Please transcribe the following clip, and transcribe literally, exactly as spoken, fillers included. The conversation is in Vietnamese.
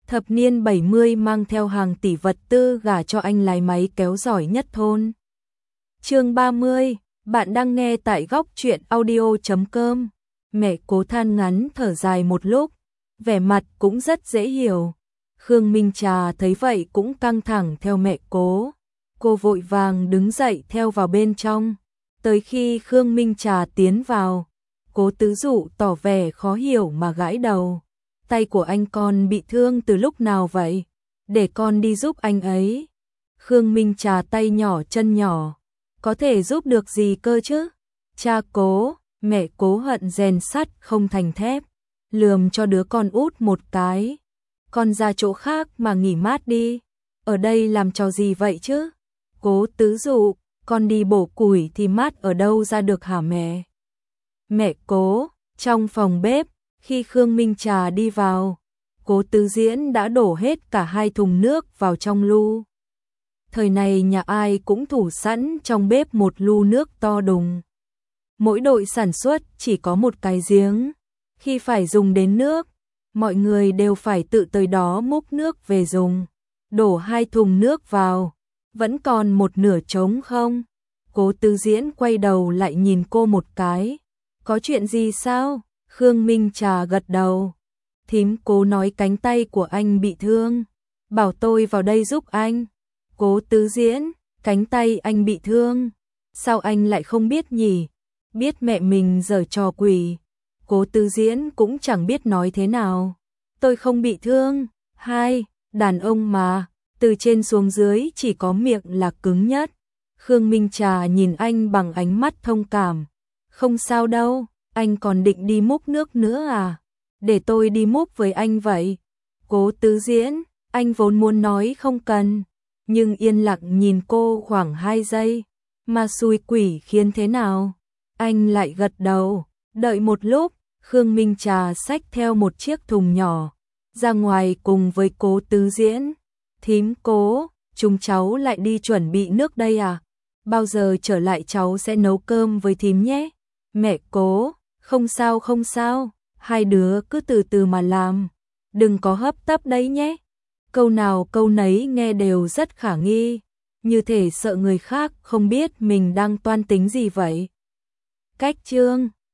Thập niên bảy mươi mang theo hàng tỷ vật tư gả cho anh lái máy kéo giỏi nhất thôn. Chương ba mươi, bạn đang nghe tại góc truyện audio chấm com. Mẹ Cố than ngắn thở dài một lúc, vẻ mặt cũng rất dễ hiểu. Khương Minh Trà thấy vậy cũng căng thẳng theo mẹ Cố. Cô vội vàng đứng dậy theo vào bên trong. Tới khi Khương Minh Trà tiến vào, Cố Tứ Dụ tỏ vẻ khó hiểu mà gãi đầu. Tay của anh con bị thương từ lúc nào vậy? Để con đi giúp anh ấy. Khương Minh Trà tay nhỏ chân nhỏ. Có thể giúp được gì cơ chứ? Cha Cố, mẹ Cố hận rèn sắt không thành thép. Lườm cho đứa con út một cái. Con ra chỗ khác mà nghỉ mát đi. Ở đây làm trò gì vậy chứ? Cố Tứ Dụ, con đi bổ củi thì mát ở đâu ra được hả mẹ? Mẹ Cố, trong phòng bếp, khi Khương Minh Trà đi vào, Cố Tứ Diễn đã đổ hết cả hai thùng nước vào trong lu. Thời này nhà ai cũng thủ sẵn trong bếp một lu nước to đùng. Mỗi đội sản xuất chỉ có một cái giếng. Khi phải dùng đến nước, mọi người đều phải tự tới đó múc nước về dùng. Đổ hai thùng nước vào, vẫn còn một nửa trống không? Cố Tứ Diễn quay đầu lại nhìn cô một cái. Có chuyện gì sao? Khương Minh Trà gật đầu. Thím Cố nói cánh tay của anh bị thương, bảo tôi vào đây giúp anh. Cố Tứ Diễn, cánh tay anh bị thương, sao anh lại không biết nhỉ? Biết mẹ mình giở trò quỷ. Cố Tứ Diễn cũng chẳng biết nói thế nào. Tôi không bị thương. Hai, đàn ông mà, từ trên xuống dưới chỉ có miệng là cứng nhất. Khương Minh Trà nhìn anh bằng ánh mắt thông cảm. Không sao đâu, anh còn định đi múc nước nữa à? Để tôi đi múc với anh vậy. Cố Tứ Diễn, anh vốn muốn nói không cần, nhưng yên lặng nhìn cô khoảng hai giây. Mà xui quỷ khiến thế nào? Anh lại gật đầu. Đợi một lúc, Khương Minh Trà xách theo một chiếc thùng nhỏ ra ngoài cùng với Cố Tứ Diễn. Thím Cố, chúng cháu lại đi chuẩn bị nước đây à? Bao giờ trở lại cháu sẽ nấu cơm với thím nhé. Mẹ Cố, không sao không sao, hai đứa cứ từ từ mà làm, đừng có hấp tấp đấy nhé. Câu nào câu nấy nghe đều rất khả nghi, như thể sợ người khác không biết mình đang toan tính gì vậy. Cách chương